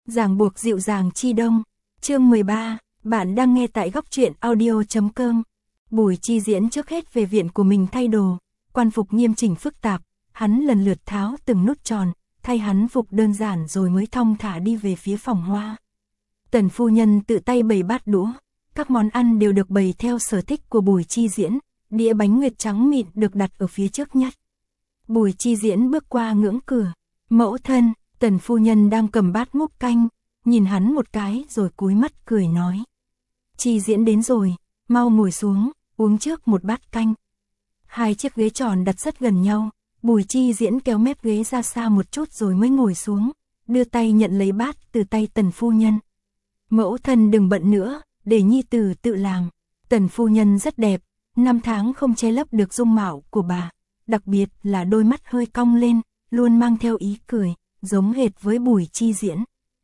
Ràng buộc dịu dàng chi đông. Chương 13, bạn đang nghe tại góc truyện audio.com. Bùi Chi Diễn trước hết về viện của mình thay đồ, quan phục nghiêm chỉnh phức tạp, hắn lần lượt tháo từng nút tròn, thay hắn phục đơn giản rồi mới thong thả đi về phía phòng hoa. Tần phu nhân tự tay bày bát đũa, các món ăn đều được bày theo sở thích của Bùi Chi Diễn, đĩa bánh nguyệt trắng mịn được đặt ở phía trước nhất. Bùi Chi Diễn bước qua ngưỡng cửa, mẫu thân, Tần phu nhân đang cầm bát múc canh, nhìn hắn một cái rồi cúi mắt cười nói. Chi Diễn đến rồi, mau ngồi xuống, uống trước một bát canh. Hai chiếc ghế tròn đặt rất gần nhau, Bùi Chi Diễn kéo mép ghế ra xa một chút rồi mới ngồi xuống, đưa tay nhận lấy bát từ tay Tần phu nhân. Mẫu thân đừng bận nữa, để nhi tử tự làm. Tần phu nhân rất đẹp, năm tháng không che lấp được dung mạo của bà, đặc biệt là đôi mắt hơi cong lên, luôn mang theo ý cười, giống hệt với Bùi Chi Diễn.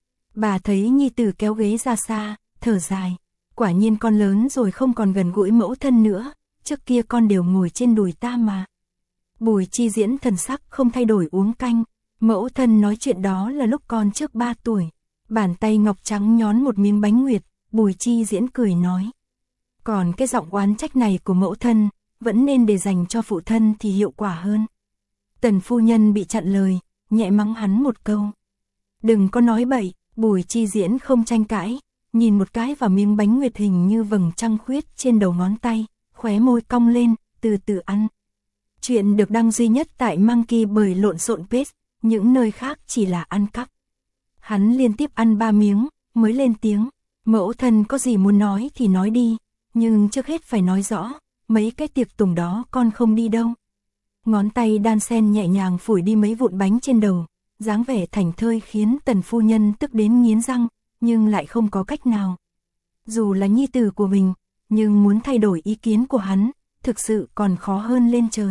Bà thấy nhi tử kéo ghế ra xa, thở dài, quả nhiên con lớn rồi không còn gần gũi mẫu thân nữa, trước kia con đều ngồi trên đùi ta mà. Bùi Chi Diễn thần sắc không thay đổi uống canh, mẫu thân nói chuyện đó là lúc con trước 3 tuổi. Bàn tay ngọc trắng nhón một miếng bánh nguyệt, Bùi Chi Diễn cười nói. Còn cái giọng oán trách này của mẫu thân, vẫn nên để dành cho phụ thân thì hiệu quả hơn. Tần phu nhân bị chặn lời, nhẹ mắng hắn một câu. Đừng có nói bậy, Bùi Chi Diễn không tranh cãi, nhìn một cái vào miếng bánh nguyệt hình như vầng trăng khuyết trên đầu ngón tay, khóe môi cong lên, từ từ ăn. Chuyện được đăng duy nhất tại Monkey bởi lộn xộn page, những nơi khác chỉ là ăn cắp. Hắn liên tiếp ăn 3 miếng, mới lên tiếng. Mẫu thân có gì muốn nói thì nói đi, nhưng trước hết phải nói rõ, mấy cái tiệc tùng đó con không đi đâu. Ngón tay đan sen nhẹ nhàng phủi đi mấy vụn bánh trên đầu, dáng vẻ thảnh thơi khiến Tần phu nhân tức đến nghiến răng, nhưng lại không có cách nào. Dù là nhi tử của mình, nhưng muốn thay đổi ý kiến của hắn, thực sự còn khó hơn lên trời.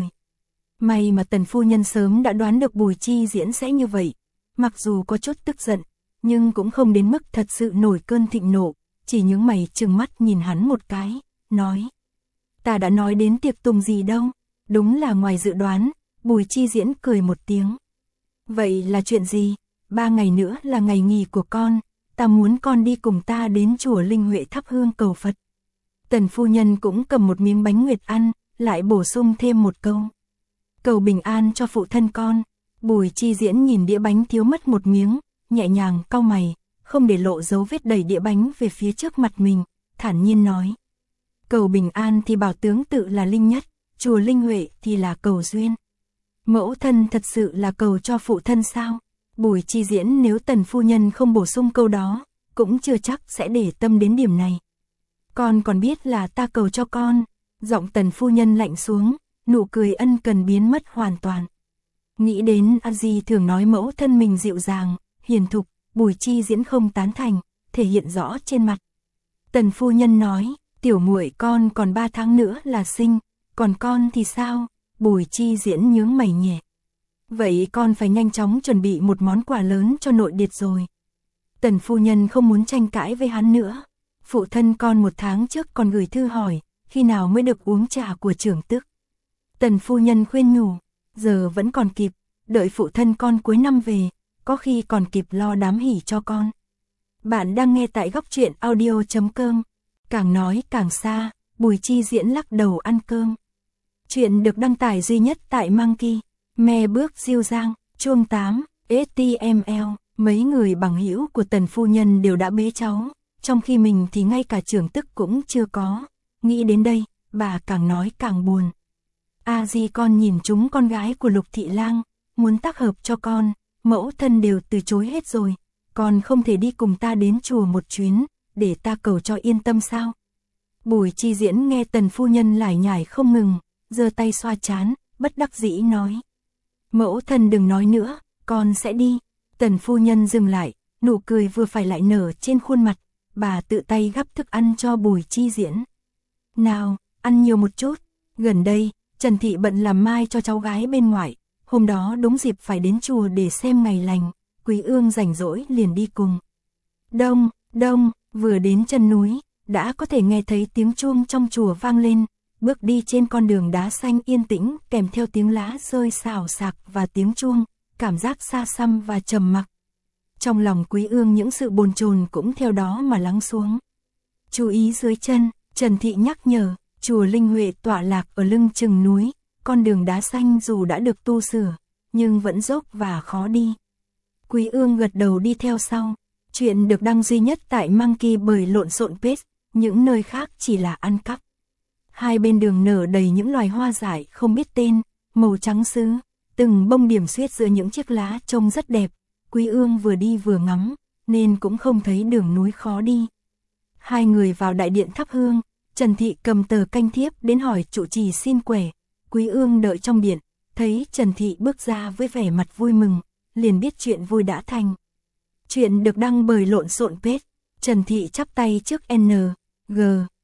May mà Tần phu nhân sớm đã đoán được Bùi Chi Diễn sẽ như vậy, mặc dù có chút tức giận, nhưng cũng không đến mức thật sự nổi cơn thịnh nộ, chỉ nhướng mày trừng mắt nhìn hắn một cái, nói. Ta đã nói đến tiệc tùng gì đâu, đúng là ngoài dự đoán, Bùi Chi Diễn cười một tiếng. Vậy là chuyện gì? 3 ngày nữa là ngày nghỉ của con, ta muốn con đi cùng ta đến chùa Linh Huệ thắp hương cầu Phật. Tần phu nhân cũng cầm một miếng bánh nguyệt ăn, lại bổ sung thêm một câu. Cầu bình an cho phụ thân con. Bùi Chi Diễn nhìn đĩa bánh thiếu mất một miếng, nhẹ nhàng cau mày, không để lộ dấu vết đẩy đĩa bánh về phía trước mặt mình, thản nhiên nói. Cầu bình an thì bảo tướng tự là linh nhất, chùa Linh Huệ thì là cầu duyên. Mẫu thân thật sự là cầu cho phụ thân sao? Bùi Chi Diễn nếu Tần phu nhân không bổ sung câu đó, cũng chưa chắc sẽ để tâm đến điểm này. Con còn biết là ta cầu cho con. Giọng Tần phu nhân lạnh xuống, nụ cười ân cần biến mất hoàn toàn. Nghĩ đến A Di thường nói mẫu thân mình dịu dàng, hiền thục, Bùi Chi Diễn không tán thành, thể hiện rõ trên mặt. Tần phu nhân nói, tiểu muội con còn 3 tháng nữa là sinh, còn con thì sao? Bùi Chi Diễn nhướng mày nhẹ. Vậy con phải nhanh chóng chuẩn bị một món quà lớn cho nội điệt rồi. Tần phu nhân không muốn tranh cãi với hắn nữa. Phụ thân con 1 tháng trước còn gửi thư hỏi, khi nào mới được uống trà của trưởng tức. Tần phu nhân khuyên nhủ, giờ vẫn còn kịp, đợi phụ thân con cuối năm về, có khi còn kịp lo đám hỉ cho con. Bạn đang nghe tại góc truyện audio.com. Càng nói càng xa, Bùi Chi Diễn lắc đầu ăn cơm. Chuyện được đăng tải duy nhất tại Monkey. Me bước diêu giang, chuông 8, HTML. Mấy người bằng hữu của Tần phu nhân đều đã bế cháu, trong khi mình thì ngay cả trưởng tức cũng chưa có. Nghĩ đến đây, bà càng nói càng buồn. A Di con nhìn chúng con gái của Lục Thị Lang, muốn tác hợp cho con, mẫu thân đều từ chối hết rồi. Con không thể đi cùng ta đến chùa một chuyến, để ta cầu cho yên tâm sao? Bùi Chi Diễn nghe Tần phu nhân lải nhải không ngừng, giơ tay xoa trán, bất đắc dĩ nói. Mẫu thân đừng nói nữa, con sẽ đi. Tần phu nhân dừng lại, nụ cười vừa phải lại nở trên khuôn mặt, bà tự tay gắp thức ăn cho Bùi Chi Diễn. Nào, ăn nhiều một chút, gần đây, Trần Thị bận làm mai cho cháu gái bên ngoại, hôm đó đúng dịp phải đến chùa để xem ngày lành, Quý Ương rảnh rỗi liền đi cùng. Đông, đông, vừa đến chân núi, đã có thể nghe thấy tiếng chuông trong chùa vang lên, bước đi trên con đường đá xanh yên tĩnh kèm theo tiếng lá rơi xào xạc và tiếng chuông, cảm giác xa xăm và trầm mặc. Trong lòng Quý Ương những sự bồn chồn cũng theo đó mà lắng xuống. Chú ý dưới chân, Trần Thị nhắc nhở, chùa Linh Huệ tọa lạc ở lưng chừng núi, con đường đá xanh dù đã được tu sửa, nhưng vẫn dốc và khó đi. Quý Ương gật đầu đi theo sau. Chuyện được đăng duy nhất tại Monkey bởi lộn xộn page, những nơi khác chỉ là ăn cắp. Hai bên đường nở đầy những loài hoa dại không biết tên, màu trắng sứ, từng bông điểm xuyết giữa những chiếc lá trông rất đẹp. Quý Ương vừa đi vừa ngắm, nên cũng không thấy đường núi khó đi. Hai người vào đại điện thắp hương, Trần Thị cầm tờ canh thiếp đến hỏi trụ trì xin quẻ. Quý Ương đợi trong điện, thấy Trần Thị bước ra với vẻ mặt vui mừng, liền biết chuyện vui đã thành. Chuyện được đăng bởi lộn xộn page. Trần Thị chắp tay trước N, G,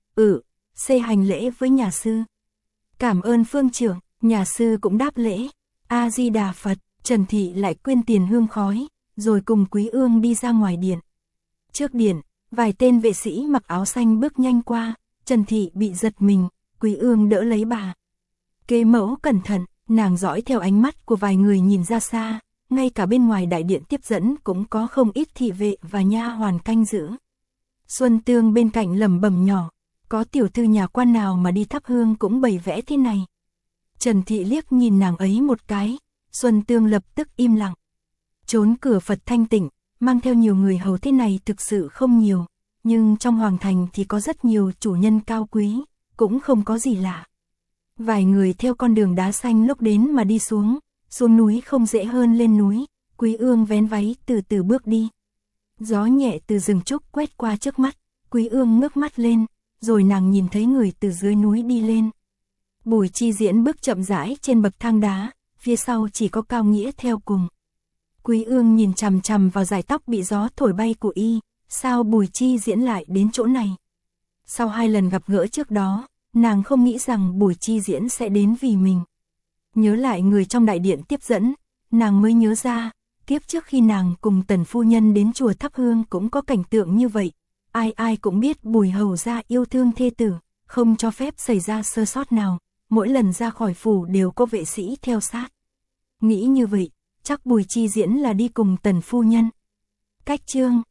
C hành lễ với nhà sư. Cảm ơn phương trưởng, nhà sư cũng đáp lễ. A Di Đà Phật. Trần Thị lại quyên tiền hương khói, rồi cùng Quý Ương đi ra ngoài điện. Trước điện, vài tên vệ sĩ mặc áo xanh bước nhanh qua, Trần Thị bị giật mình, Quý Ương đỡ lấy bà. Kế mẫu cẩn thận, nàng dõi theo ánh mắt của vài người nhìn ra xa, ngay cả bên ngoài đại điện tiếp dẫn cũng có không ít thị vệ và nha hoàn canh giữ. Xuân Tương bên cạnh lẩm bẩm nhỏ, có tiểu thư nhà quan nào mà đi thắp hương cũng bày vẽ thế này. Trần Thị liếc nhìn nàng ấy một cái, Xuân Tương lập tức im lặng. Trốn cửa Phật thanh tịnh, mang theo nhiều người hầu thế này thực sự không nhiều, nhưng trong hoàng thành thì có rất nhiều chủ nhân cao quý, cũng không có gì lạ. Vài người theo con đường đá xanh lúc đến mà đi xuống núi không dễ hơn lên núi. Quý Ương vén váy từ từ bước đi. Gió nhẹ từ rừng trúc quét qua trước mắt, Quý Ương ngước mắt lên, rồi nàng nhìn thấy người từ dưới núi đi lên. Bùi Chi Diễn bước chậm rãi trên bậc thang đá, phía sau chỉ có Cao Nghĩa theo cùng. Quý Ương nhìn chằm chằm vào dải tóc bị gió thổi bay của y, sao Bùi Chi Diễn lại đến chỗ này? Sau 2 lần gặp gỡ trước đó, nàng không nghĩ rằng Bùi Chi Diễn sẽ đến vì mình. Nhớ lại người trong đại điện tiếp dẫn, nàng mới nhớ ra, kiếp trước khi nàng cùng Tần phu nhân đến chùa thắp hương cũng có cảnh tượng như vậy. Ai ai cũng biết Bùi hầu gia yêu thương thê tử, không cho phép xảy ra sơ sót nào, mỗi lần ra khỏi phủ đều có vệ sĩ theo sát. Nghĩ như vậy, chắc Bùi Chi Diễn là đi cùng Tần phu nhân. Cách chương